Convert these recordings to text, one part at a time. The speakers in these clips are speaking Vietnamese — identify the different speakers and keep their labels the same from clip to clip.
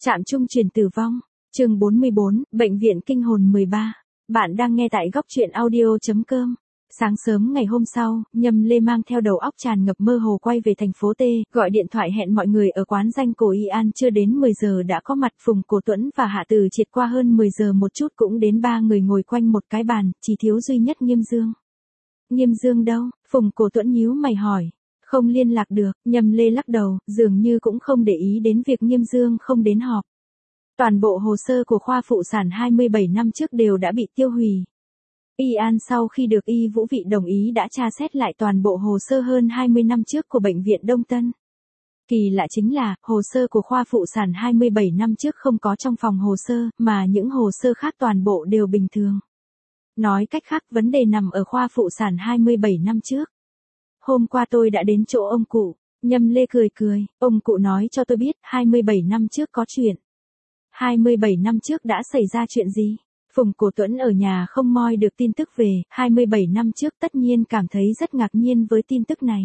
Speaker 1: Trạm trung truyền tử vong. Chương 44, Bệnh viện kinh hồn 13. Bạn đang nghe tại góc truyện audio.com. Sáng sớm ngày hôm sau, Nhâm Lê mang theo đầu óc tràn ngập mơ hồ quay về thành phố T, gọi điện thoại hẹn mọi người ở quán danh cổ Y An chưa đến 10 giờ đã có mặt. Phùng Cổ Tuẫn và Hạ Từ Triệt qua hơn 10 giờ một chút cũng đến, ba người ngồi quanh một cái bàn, chỉ thiếu duy nhất Nghiêm Dương. Nghiêm Dương đâu? Phùng Cổ Tuẫn nhíu mày hỏi. Không liên lạc được, Nhâm Lê lắc đầu, dường như cũng không để ý đến việc Nghiêm Dương không đến họp. Toàn bộ hồ sơ của khoa phụ sản 27 năm trước đều đã bị tiêu hủy. Y An sau khi được Y Vũ Vị đồng ý đã tra xét lại toàn bộ hồ sơ hơn 20 năm trước của bệnh viện Đông Tân. Kỳ lạ chính là, hồ sơ của khoa phụ sản 27 năm trước không có trong phòng hồ sơ, mà những hồ sơ khác toàn bộ đều bình thường. Nói cách khác, vấn đề nằm ở khoa phụ sản 27 năm trước. Hôm qua tôi đã đến chỗ ông cụ, Nhâm Lê cười, ông cụ nói cho tôi biết, 27 năm trước có chuyện. 27 năm trước đã xảy ra chuyện gì? Phùng Cổ Tuẫn ở nhà không moi được tin tức về, 27 năm trước tất nhiên cảm thấy rất ngạc nhiên với tin tức này.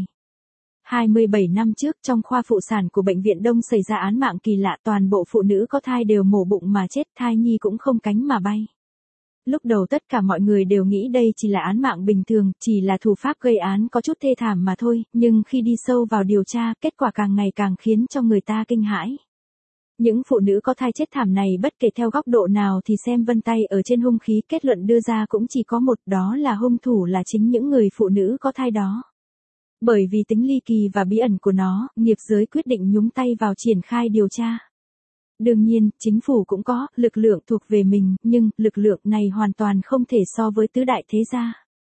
Speaker 1: 27 năm trước trong khoa phụ sản của bệnh viện Đông xảy ra án mạng kỳ lạ, toàn bộ phụ nữ có thai đều mổ bụng mà chết, thai nhi cũng không cánh mà bay. Lúc đầu tất cả mọi người đều nghĩ đây chỉ là án mạng bình thường, chỉ là thủ pháp gây án có chút thê thảm mà thôi, nhưng khi đi sâu vào điều tra, kết quả càng ngày càng khiến cho người ta kinh hãi. Những phụ nữ có thai chết thảm này bất kể theo góc độ nào thì xem vân tay ở trên hung khí, kết luận đưa ra cũng chỉ có một, đó là hung thủ là chính những người phụ nữ có thai đó. Bởi vì tính ly kỳ và bí ẩn của nó, nghiệp giới quyết định nhúng tay vào triển khai điều tra. Đương nhiên, chính phủ cũng có lực lượng thuộc về mình, nhưng lực lượng này hoàn toàn không thể so với tứ đại thế gia.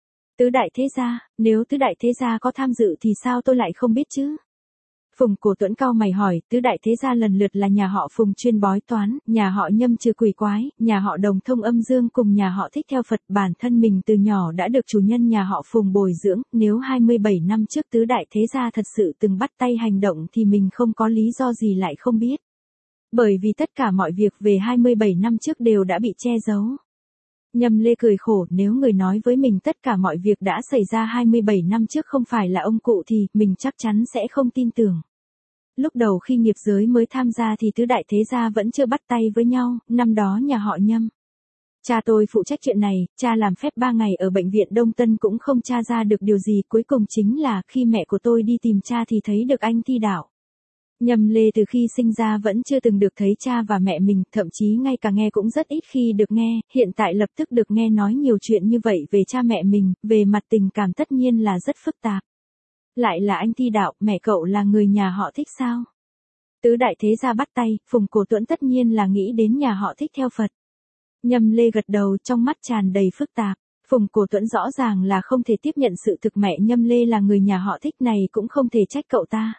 Speaker 1: Tứ đại thế gia, nếu tứ đại thế gia có tham dự thì sao tôi lại không biết chứ? Phùng Cổ Tuẫn cau mày hỏi, tứ đại thế gia lần lượt là nhà họ Phùng chuyên bói toán, nhà họ Nhâm trừ quỷ quái, nhà họ Đồng thông âm dương cùng nhà họ Thích theo Phật. Bản thân mình từ nhỏ đã được chủ nhân nhà họ Phùng bồi dưỡng, nếu 27 năm trước tứ đại thế gia thật sự từng bắt tay hành động thì mình không có lý do gì lại không biết. Bởi vì tất cả mọi việc về 27 năm trước đều đã bị che giấu. Nhâm Lê cười khổ, nếu người nói với mình tất cả mọi việc đã xảy ra 27 năm trước không phải là ông cụ thì mình chắc chắn sẽ không tin tưởng. Lúc đầu khi nghiệp giới mới tham gia thì tứ đại thế gia vẫn chưa bắt tay với nhau, năm đó nhà họ Nhâm. Cha tôi phụ trách chuyện này, cha làm phép 3 ngày ở bệnh viện Đông Tân cũng không tra ra được điều gì, cuối cùng chính là khi mẹ của tôi đi tìm cha thì thấy được anh Thi Đạo. Nhâm Lê từ khi sinh ra vẫn chưa từng được thấy cha và mẹ mình, thậm chí ngay cả nghe cũng rất ít khi được nghe, hiện tại lập tức được nghe nói nhiều chuyện như vậy về cha mẹ mình, về mặt tình cảm tất nhiên là rất phức tạp. Lại là anh Thi Đạo, mẹ cậu là người nhà họ Thích sao? Tứ đại thế gia bắt tay, Phùng Cổ Tuẫn tất nhiên là nghĩ đến nhà họ Thích theo Phật. Nhâm Lê gật đầu, trong mắt tràn đầy phức tạp. Phùng Cổ Tuẫn rõ ràng là không thể tiếp nhận sự thực mẹ Nhâm Lê là người nhà họ Thích này, cũng không thể trách cậu ta.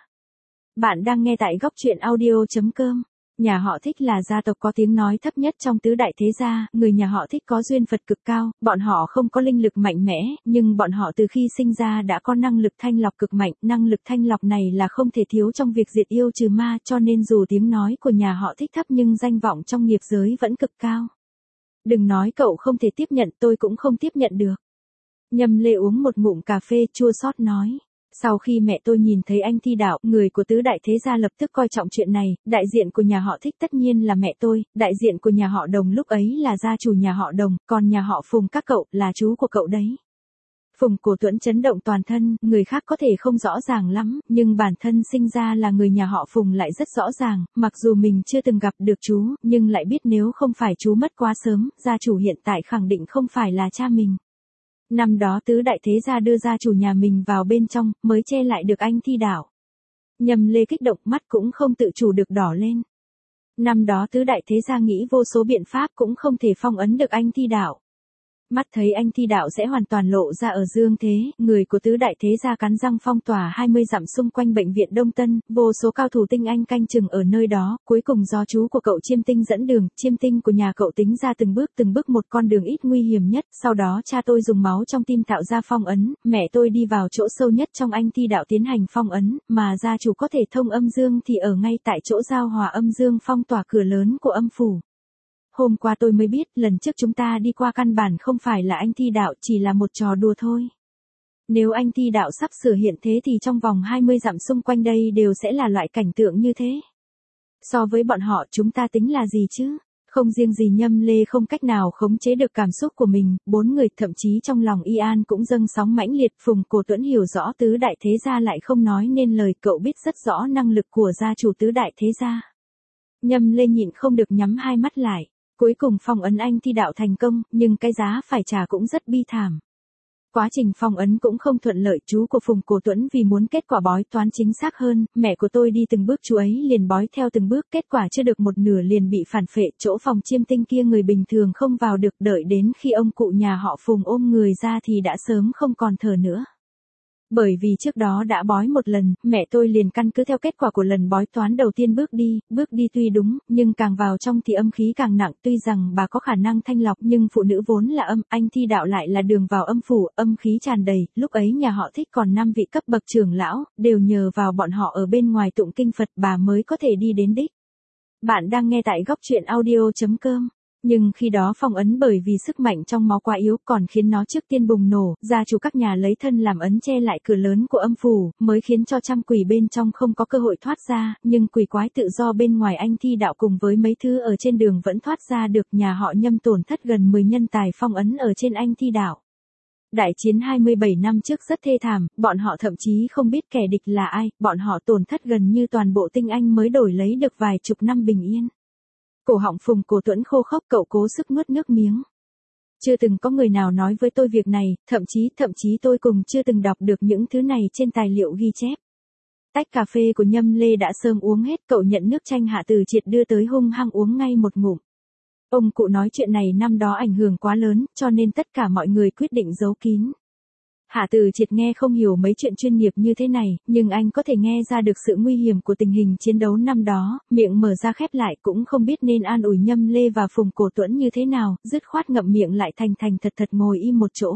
Speaker 1: Bạn đang nghe tại góc truyện audio.com. Nhà họ Thích là gia tộc có tiếng nói thấp nhất trong tứ đại thế gia, người nhà họ Thích có duyên Phật cực cao, bọn họ không có linh lực mạnh mẽ, nhưng bọn họ từ khi sinh ra đã có năng lực thanh lọc cực mạnh, năng lực thanh lọc này là không thể thiếu trong việc diệt yêu trừ ma, cho nên dù tiếng nói của nhà họ Thích thấp nhưng danh vọng trong nghiệp giới vẫn cực cao. Đừng nói cậu không thể tiếp nhận, tôi cũng không tiếp nhận được. Nhâm Lê uống một ngụm cà phê chua xót nói. Sau khi mẹ tôi nhìn thấy anh Thi Đạo, người của tứ đại thế gia lập tức coi trọng chuyện này, đại diện của nhà họ Thích tất nhiên là mẹ tôi, đại diện của nhà họ Đồng lúc ấy là gia chủ nhà họ Đồng, còn nhà họ Phùng các cậu là chú của cậu đấy. Phùng Cổ Tuẫn chấn động toàn thân, người khác có thể không rõ ràng lắm, nhưng bản thân sinh ra là người nhà họ Phùng lại rất rõ ràng, mặc dù mình chưa từng gặp được chú, nhưng lại biết nếu không phải chú mất quá sớm, gia chủ hiện tại khẳng định không phải là cha mình. Năm đó tứ đại thế gia đưa gia chủ nhà mình vào bên trong, mới che lại được anh Thi Đạo. Nhâm Lê kích động, mắt cũng không tự chủ được đỏ lên. Năm đó tứ đại thế gia nghĩ vô số biện pháp cũng không thể phong ấn được anh Thi Đạo. Mắt thấy anh Thi Đạo sẽ hoàn toàn lộ ra ở dương thế, người của tứ đại thế gia cắn răng phong tỏa 20 dặm xung quanh bệnh viện Đông Tân, vô số cao thủ tinh anh canh chừng ở nơi đó, cuối cùng do chú của cậu Chiêm Tinh dẫn đường, Chiêm Tinh của nhà cậu tính ra từng bước một con đường ít nguy hiểm nhất, sau đó cha tôi dùng máu trong tim tạo ra phong ấn, mẹ tôi đi vào chỗ sâu nhất trong anh Thi Đạo tiến hành phong ấn, mà gia chủ có thể thông âm dương thì ở ngay tại chỗ giao hòa âm dương phong tỏa cửa lớn của âm phủ. Hôm qua tôi mới biết, lần trước chúng ta đi qua căn bản không phải là anh Thi Đạo, chỉ là một trò đùa thôi. Nếu anh Thi Đạo sắp sửa hiện thế thì trong vòng 20 dặm xung quanh đây đều sẽ là loại cảnh tượng như thế. So với bọn họ chúng ta tính là gì chứ? Không riêng gì Nhâm Lê không cách nào khống chế được cảm xúc của mình, 4 người thậm chí trong lòng Y An cũng dâng sóng mãnh liệt. Phùng Cổ Tuẫn hiểu rõ tứ đại thế gia lại không nói nên lời, cậu biết rất rõ năng lực của gia chủ tứ đại thế gia. Nhâm Lê nhịn không được nhắm hai mắt lại. Cuối cùng phong ấn anh thi đạo thành công, nhưng cái giá phải trả cũng rất bi thảm. Quá trình phong ấn cũng không thuận lợi, chú của Phùng Cổ Tuẫn vì muốn kết quả bói toán chính xác hơn, mẹ của tôi đi từng bước chú ấy liền bói theo từng bước, kết quả chưa được một nửa liền bị phản phệ, chỗ phòng chiêm tinh kia người bình thường không vào được, đợi đến khi ông cụ nhà họ Phùng ôm người ra thì đã sớm không còn thở nữa. Bởi vì trước đó đã bói một lần, mẹ tôi liền căn cứ theo kết quả của lần bói toán đầu tiên bước đi tuy đúng, nhưng càng vào trong thì âm khí càng nặng, tuy rằng bà có khả năng thanh lọc nhưng phụ nữ vốn là âm, anh thi đạo lại là đường vào âm phủ, âm khí tràn đầy, lúc ấy nhà họ Thích còn 5 vị cấp bậc trưởng lão, đều nhờ vào bọn họ ở bên ngoài tụng kinh Phật bà mới có thể đi đến đích. Bạn đang nghe tại góc truyện audio.com. Nhưng khi đó phong ấn bởi vì sức mạnh trong máu quá yếu còn khiến nó trước tiên bùng nổ, gia chủ các nhà lấy thân làm ấn che lại cửa lớn của âm phủ, mới khiến cho trăm quỷ bên trong không có cơ hội thoát ra, nhưng quỷ quái tự do bên ngoài anh thi đạo cùng với mấy thứ ở trên đường vẫn thoát ra được. Nhà họ Nhâm tổn thất gần 10 nhân tài phong ấn ở trên anh thi đạo. Đại chiến 27 năm trước rất thê thảm, bọn họ thậm chí không biết kẻ địch là ai, bọn họ tổn thất gần như toàn bộ tinh anh mới đổi lấy được vài chục năm bình yên. Cổ họng Phùng Cổ Tuẫn khô khốc, cậu cố sức nuốt nước miếng. Chưa từng có người nào nói với tôi việc này, thậm chí tôi cùng chưa từng đọc được những thứ này trên tài liệu ghi chép. Tách cà phê của Nhâm Lê đã sớm uống hết, cậu nhận nước chanh Hạ Từ Triệt đưa tới hung hăng uống ngay một ngụm. Ông cụ nói chuyện này năm đó ảnh hưởng quá lớn, cho nên tất cả mọi người quyết định giấu kín. Hạ Từ Triệt nghe không hiểu mấy chuyện chuyên nghiệp như thế này, nhưng anh có thể nghe ra được sự nguy hiểm của tình hình chiến đấu năm đó, miệng mở ra khép lại cũng không biết nên an ủi Nhâm Lê và Phùng Cổ Tuẫn như thế nào, dứt khoát ngậm miệng lại thành thật ngồi im một chỗ.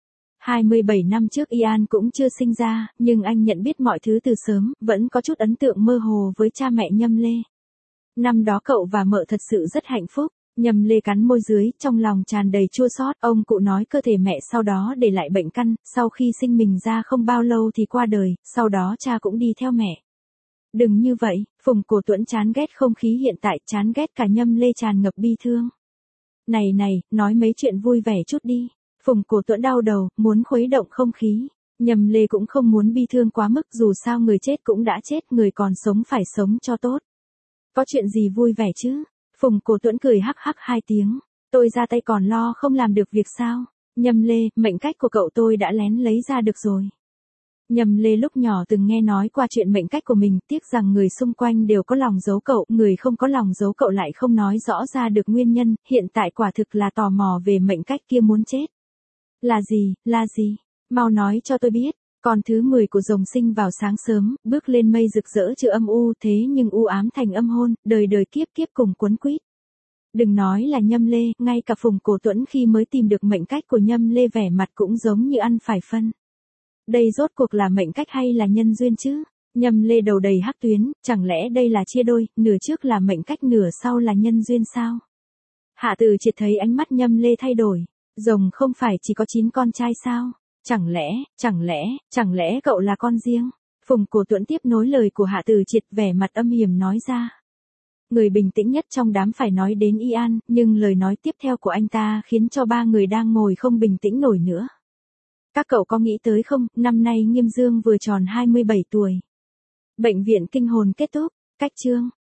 Speaker 1: 27 năm trước Y An cũng chưa sinh ra, nhưng anh nhận biết mọi thứ từ sớm, vẫn có chút ấn tượng mơ hồ với cha mẹ Nhâm Lê. Năm đó cậu và mợ thật sự rất hạnh phúc. Nhâm Lê cắn môi dưới, trong lòng tràn đầy chua xót. Ông cụ nói cơ thể mẹ sau đó để lại bệnh căn, sau khi sinh mình ra không bao lâu thì qua đời, sau đó cha cũng đi theo mẹ. Đừng như vậy, Phùng Cổ Tuẫn chán ghét không khí hiện tại, chán ghét cả Nhâm Lê tràn ngập bi thương. Này, nói mấy chuyện vui vẻ chút đi. Phùng Cổ Tuẫn đau đầu, muốn khuấy động không khí. Nhâm Lê cũng không muốn bi thương quá mức, dù sao người chết cũng đã chết, người còn sống phải sống cho tốt. Có chuyện gì vui vẻ chứ? Phùng Cổ Tuẫn cười hắc hắc 2 tiếng. Tôi ra tay còn lo không làm được việc sao? Nhâm Lê, mệnh cách của cậu tôi đã lén lấy ra được rồi. Nhâm Lê lúc nhỏ từng nghe nói qua chuyện mệnh cách của mình, tiếc rằng người xung quanh đều có lòng giấu cậu, người không có lòng giấu cậu lại không nói rõ ra được nguyên nhân, hiện tại quả thực là tò mò về mệnh cách kia muốn chết. Là gì? Mau nói cho tôi biết. Con thứ 10 của rồng sinh vào sáng sớm, bước lên mây rực rỡ trừ âm u, thế nhưng u ám thành âm hôn, đời đời kiếp kiếp cùng quấn quýt. Đừng nói là Nhâm Lê, ngay cả Phùng Cổ Tuẫn khi mới tìm được mệnh cách của Nhâm Lê vẻ mặt cũng giống như ăn phải phân. Đây rốt cuộc là mệnh cách hay là nhân duyên chứ? Nhâm Lê đầu đầy hắc tuyến, chẳng lẽ đây là chia đôi, nửa trước là mệnh cách nửa sau là nhân duyên sao? Hạ Từ Triệt thấy ánh mắt Nhâm Lê thay đổi, rồng không phải chỉ có 9 con trai sao? Chẳng lẽ cậu là con riêng? Phùng Cổ Tuẫn tiếp nối lời của Hạ Từ Triệt, vẻ mặt âm hiểm nói ra. Người bình tĩnh nhất trong đám phải nói đến Y An, nhưng lời nói tiếp theo của anh ta khiến cho 3 người đang ngồi không bình tĩnh nổi nữa. Các cậu có nghĩ tới không, năm nay Nghiêm Dương vừa tròn 27 tuổi. Bệnh viện kinh hồn kết thúc, cách chương.